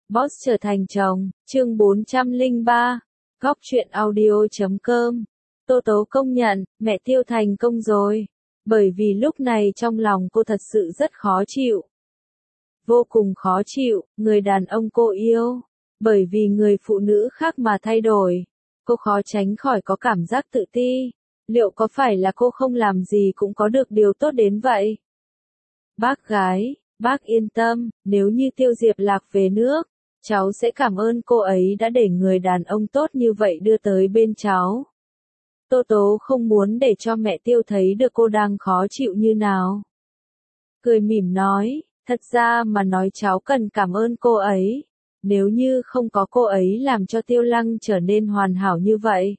Boss trở thành chồng, chương 403, góc truyện audio.com. Tô Tố công nhận, mẹ Tiêu thành công rồi. Bởi vì lúc này trong lòng cô thật sự rất khó chịu. Vô cùng khó chịu, người đàn ông cô yêu. Bởi vì người phụ nữ khác mà thay đổi. Cô khó tránh khỏi có cảm giác tự ti. Liệu có phải là cô không làm gì cũng có được điều tốt đến vậy? Bác gái, bác yên tâm, nếu như Tiêu Diệp Lạc về nước, cháu sẽ cảm ơn cô ấy đã để người đàn ông tốt như vậy đưa tới bên cháu. Tô Tố không muốn để cho mẹ Tiêu thấy được cô đang khó chịu như nào. Cười mỉm nói, thật ra mà nói cháu cần cảm ơn cô ấy. Nếu như không có cô ấy làm cho Tiêu Lăng trở nên hoàn hảo như vậy.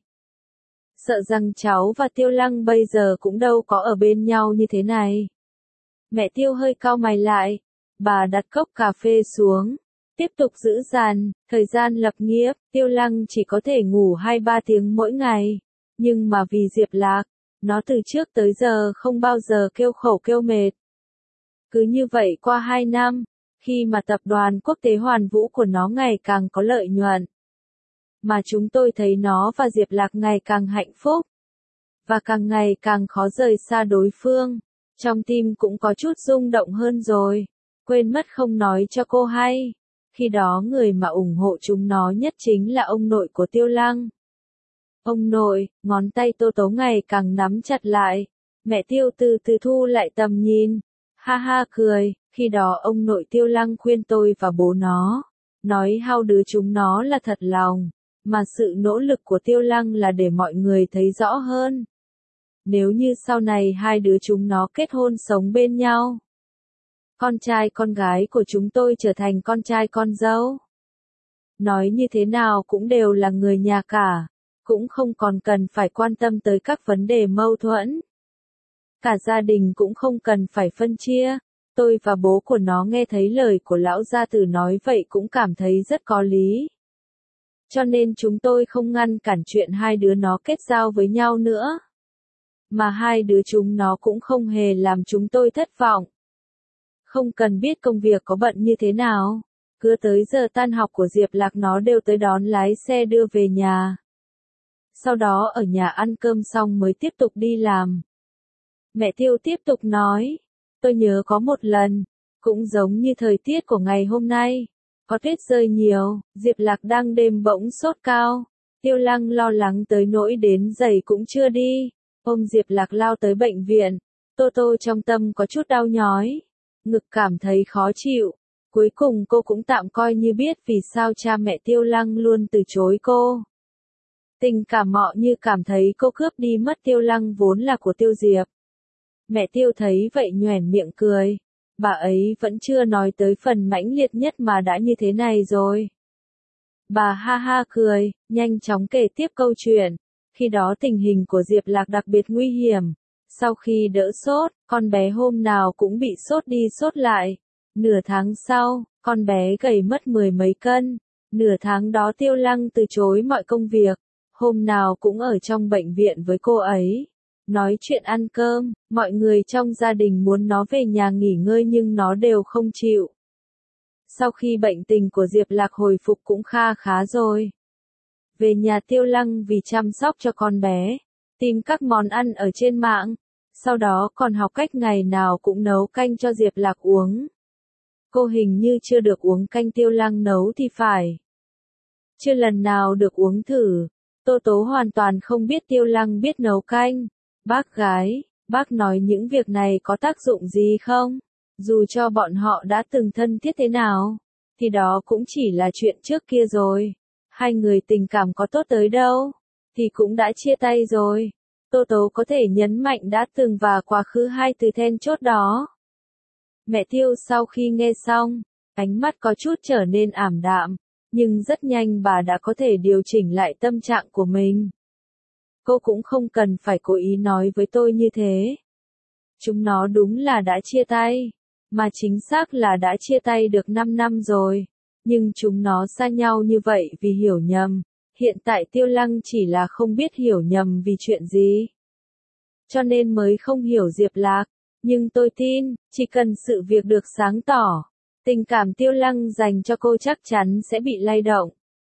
Sợ rằng cháu và Tiêu Lăng bây giờ cũng đâu có ở bên nhau như thế này. Mẹ Tiêu hơi cau mày lại. Bà đặt cốc cà phê xuống. Tiếp tục giữ dàn, thời gian lập nghiệp, Tiêu Lăng chỉ có thể ngủ 2-3 tiếng mỗi ngày. Nhưng mà vì Diệp Lạc, nó từ trước tới giờ không bao giờ kêu khổ kêu mệt. Cứ như vậy qua 2 năm, khi mà tập đoàn quốc tế Hoàn Vũ của nó ngày càng có lợi nhuận. Mà chúng tôi thấy nó và Diệp Lạc ngày càng hạnh phúc. Và càng ngày càng khó rời xa đối phương. Trong tim cũng có chút rung động hơn rồi. Quên mất không nói cho cô hay. Khi đó người mà ủng hộ chúng nó nhất chính là ông nội của Tiêu Lăng. Ông nội, ngón tay Tô Tố ngày càng nắm chặt lại. Mẹ Tiêu từ từ thu lại tầm nhìn. Ha ha cười, khi đó ông nội Tiêu Lăng khuyên tôi và bố nó. Nói hai đứa chúng nó là thật lòng. Mà sự nỗ lực của Tiêu Lăng là để mọi người thấy rõ hơn. Nếu như sau này hai đứa chúng nó kết hôn sống bên nhau. Con trai con gái của chúng tôi trở thành con trai con dâu. Nói như thế nào cũng đều là người nhà cả. Cũng không còn cần phải quan tâm tới các vấn đề mâu thuẫn. Cả gia đình cũng không cần phải phân chia. Tôi và bố của nó nghe thấy lời của lão gia tử nói vậy cũng cảm thấy rất có lý. Cho nên chúng tôi không ngăn cản chuyện hai đứa nó kết giao với nhau nữa. Mà hai đứa chúng nó cũng không hề làm chúng tôi thất vọng. Không cần biết công việc có bận như thế nào. Cứ tới giờ tan học của Diệp Lạc nó đều tới đón lái xe đưa về nhà. Sau đó ở nhà ăn cơm xong mới tiếp tục đi làm. Mẹ Tiêu tiếp tục nói. Tôi nhớ có một lần. Cũng giống như thời tiết của ngày hôm nay. Có tuyết rơi nhiều. Diệp Lạc đang đêm bỗng sốt cao. Tiêu Lăng lo lắng tới nỗi đến giày cũng chưa đi. Ôm Diệp Lạc lao tới bệnh viện. Tô Tô trong tâm có chút đau nhói. Ngực cảm thấy khó chịu. Cuối cùng cô cũng tạm coi như biết vì sao cha mẹ Tiêu Lăng luôn từ chối cô. Tình cảm mọ như cảm thấy cô cướp đi mất Tiêu Lăng vốn là của Tiêu Diệp. Mẹ Tiêu thấy vậy nhoẻn miệng cười. Bà ấy vẫn chưa nói tới phần mãnh liệt nhất mà đã như thế này rồi. Bà ha ha cười, nhanh chóng kể tiếp câu chuyện. Khi đó tình hình của Diệp Lạc đặc biệt nguy hiểm. Sau khi đỡ sốt, con bé hôm nào cũng bị sốt đi sốt lại. Nửa tháng sau, con bé gầy mất 10 mấy cân. Nửa tháng đó Tiêu Lăng từ chối mọi công việc. Hôm nào cũng ở trong bệnh viện với cô ấy. Nói chuyện ăn cơm, mọi người trong gia đình muốn nó về nhà nghỉ ngơi nhưng nó đều không chịu. Sau khi bệnh tình của Diệp Lạc hồi phục cũng kha khá rồi. Về nhà Tiêu Lăng vì chăm sóc cho con bé, tìm các món ăn ở trên mạng, sau đó còn học cách ngày nào cũng nấu canh cho Diệp Lạc uống. Cô hình như chưa được uống canh Tiêu Lăng nấu thì phải. Chưa lần nào được uống thử. Tô Tố hoàn toàn không biết Tiêu Lăng biết nấu canh. Bác gái, bác nói những việc này có tác dụng gì không? Dù cho bọn họ đã từng thân thiết thế nào, thì đó cũng chỉ là chuyện trước kia rồi. Hai người tình cảm có tốt tới đâu, thì cũng đã chia tay rồi. Tô Tố có thể nhấn mạnh đã từng và quá khứ hai từ then chốt đó. Mẹ Tiêu sau khi nghe xong, ánh mắt có chút trở nên ảm đạm, nhưng rất nhanh bà đã có thể điều chỉnh lại tâm trạng của mình. Cô cũng không cần phải cố ý nói với tôi như thế. Chúng nó đúng là đã chia tay, mà chính xác là đã chia tay được 5 năm rồi. Nhưng chúng nó xa nhau như vậy vì hiểu nhầm. Hiện tại Tiêu Lăng chỉ là không biết hiểu nhầm vì chuyện gì. Cho nên mới không hiểu Diệp Lạc. Nhưng tôi tin, chỉ cần sự việc được sáng tỏ, Tình cảm Tiêu Lăng dành cho cô chắc chắn sẽ bị lay động.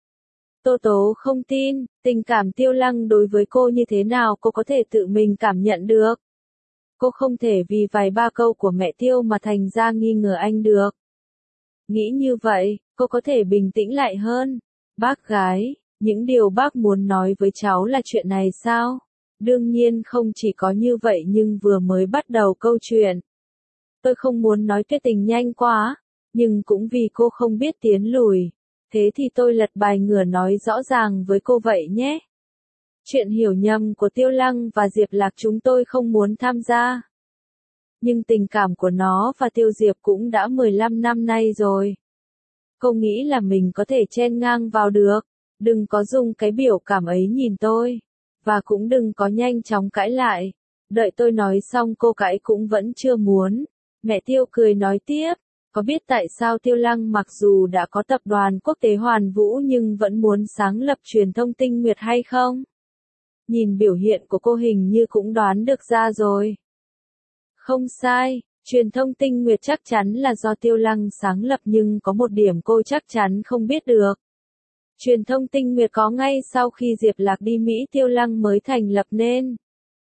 Tô Tố không tin, tình cảm Tiêu Lăng đối với cô như thế nào cô có thể tự mình cảm nhận được. Cô không thể vì vài ba câu của mẹ Tiêu mà thành ra nghi ngờ anh được. Nghĩ như vậy, cô có thể bình tĩnh lại hơn. Bác gái, những điều bác muốn nói với cháu là chuyện này sao? Đương nhiên không chỉ có như vậy nhưng vừa mới bắt đầu câu chuyện. Tôi không muốn nói tuyệt tình nhanh quá, nhưng cũng vì cô không biết tiến lùi. Thế thì tôi lật bài ngửa nói rõ ràng với cô vậy nhé. Chuyện hiểu nhầm của Tiêu Lăng và Diệp Lạc chúng tôi không muốn tham gia. Nhưng tình cảm của nó và Tiêu Diệp cũng đã 15 năm nay rồi. Cô nghĩ là mình có thể chen ngang vào được. Đừng có dùng cái biểu cảm ấy nhìn tôi. Và cũng đừng có nhanh chóng cãi lại. Đợi tôi nói xong cô cãi cũng vẫn chưa muốn. Mẹ Tiêu cười nói tiếp. Có biết tại sao Tiêu Lăng mặc dù đã có tập đoàn quốc tế Hoàn Vũ nhưng vẫn muốn sáng lập truyền thông Tinh Nguyệt hay không? Nhìn biểu hiện của cô hình như cũng đoán được ra rồi. Không sai, truyền thông Tinh Nguyệt chắc chắn là do Tiêu Lăng sáng lập nhưng có một điểm cô chắc chắn không biết được. Truyền thông Tinh Nguyệt có ngay sau khi Diệp Lạc đi Mỹ Tiêu Lăng mới thành lập nên.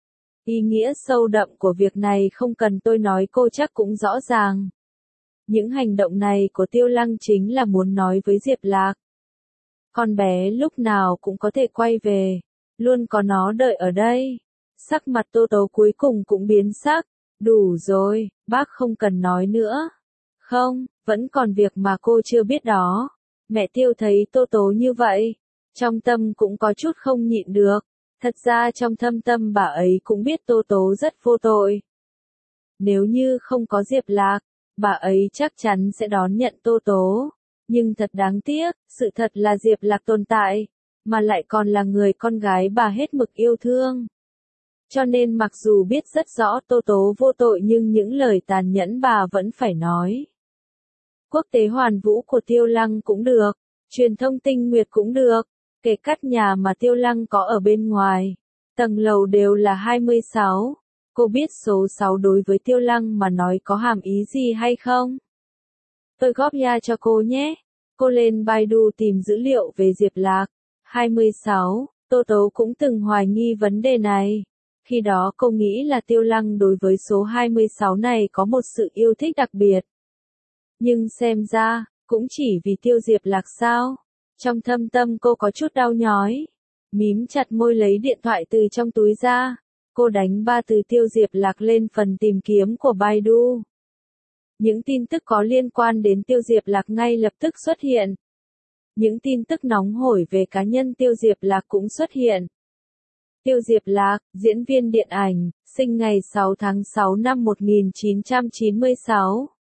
Ý nghĩa sâu đậm của việc này không cần tôi nói cô chắc cũng rõ ràng. Những hành động này của Tiêu Lăng chính là muốn nói với Diệp Lạc. Con bé lúc nào cũng có thể quay về, luôn có nó đợi ở đây. Sắc mặt Tô Tố cuối cùng cũng biến sắc. Đủ rồi, bác không cần nói nữa. Không, vẫn còn việc mà cô chưa biết đó. Mẹ Tiêu thấy Tô Tố như vậy, trong tâm cũng có chút không nhịn được. Thật ra trong thâm tâm bà ấy cũng biết Tô Tố rất vô tội. Nếu như không có Diệp Lạc, bà ấy chắc chắn sẽ đón nhận Tô Tố. Nhưng thật đáng tiếc, sự thật là Diệp Lạc tồn tại, mà lại còn là người con gái bà hết mực yêu thương. Cho nên mặc dù biết rất rõ Tô Tố vô tội nhưng những lời tàn nhẫn bà vẫn phải nói. Quốc tế Hoàn Vũ của Tiêu Lăng cũng được, truyền thông Tinh Nguyệt cũng được, kể cắt nhà mà Tiêu Lăng có ở bên ngoài. Tầng lầu đều là 26. Cô biết số 6 đối với Tiêu Lăng mà nói có hàm ý gì hay không? Tôi góp nha cho cô nhé. Cô lên Baidu tìm dữ liệu về Diệp Lạc. 26. Tô Tố cũng từng hoài nghi vấn đề này. Khi đó cô nghĩ là Tiêu Lăng đối với số 26 này có một sự yêu thích đặc biệt. Nhưng xem ra, cũng chỉ vì Tiêu Diệp Lạc sao? Trong thâm tâm cô có chút đau nhói. Mím chặt môi lấy điện thoại từ trong túi ra. Cô đánh 3 từ Tiêu Diệp Lạc lên phần tìm kiếm của Baidu. Những tin tức có liên quan đến Tiêu Diệp Lạc ngay lập tức xuất hiện. Những tin tức nóng hổi về cá nhân Tiêu Diệp Lạc cũng xuất hiện. Tiêu Diệp Lạc, diễn viên điện ảnh, sinh ngày 6 tháng 6 năm 1996.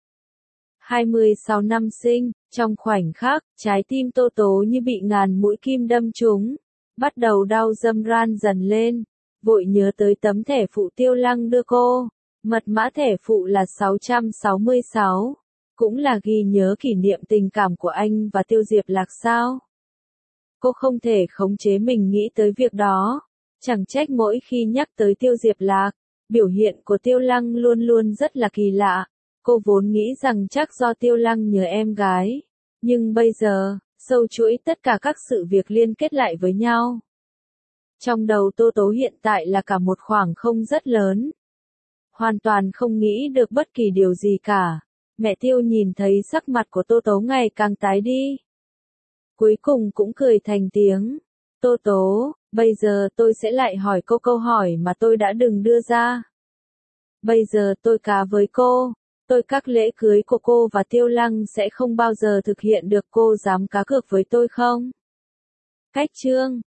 26 năm sinh, trong khoảnh khắc, trái tim Tô Tố như bị ngàn mũi kim đâm trúng. Bắt đầu đau râm ran dần lên. Vội nhớ tới tấm thẻ phụ Tiêu Lăng đưa cô. Mật mã thẻ phụ là 666. Cũng là ghi nhớ kỷ niệm tình cảm của anh và Tiêu Diệp Lạc sao? Cô không thể khống chế mình nghĩ tới việc đó. Chẳng trách mỗi khi nhắc tới Tiêu Diệp Lạc, biểu hiện của Tiêu Lăng luôn luôn rất là kỳ lạ. Cô vốn nghĩ rằng chắc do Tiêu Lăng nhớ em gái. Nhưng bây giờ, sâu chuỗi tất cả các sự việc liên kết lại với nhau. Trong đầu Tô Tố hiện tại là cả một khoảng không rất lớn. Hoàn toàn không nghĩ được bất kỳ điều gì cả. Mẹ Tiêu nhìn thấy sắc mặt của Tô Tố ngày càng tái đi. Cuối cùng cũng cười thành tiếng. Tô Tố, bây giờ tôi sẽ lại hỏi cô câu hỏi mà tôi đã đừng đưa ra. Bây giờ tôi cá với cô. Tôi các lễ cưới của cô và Tiêu Lăng sẽ không bao giờ thực hiện được, cô dám cá cược với tôi không? Cách chương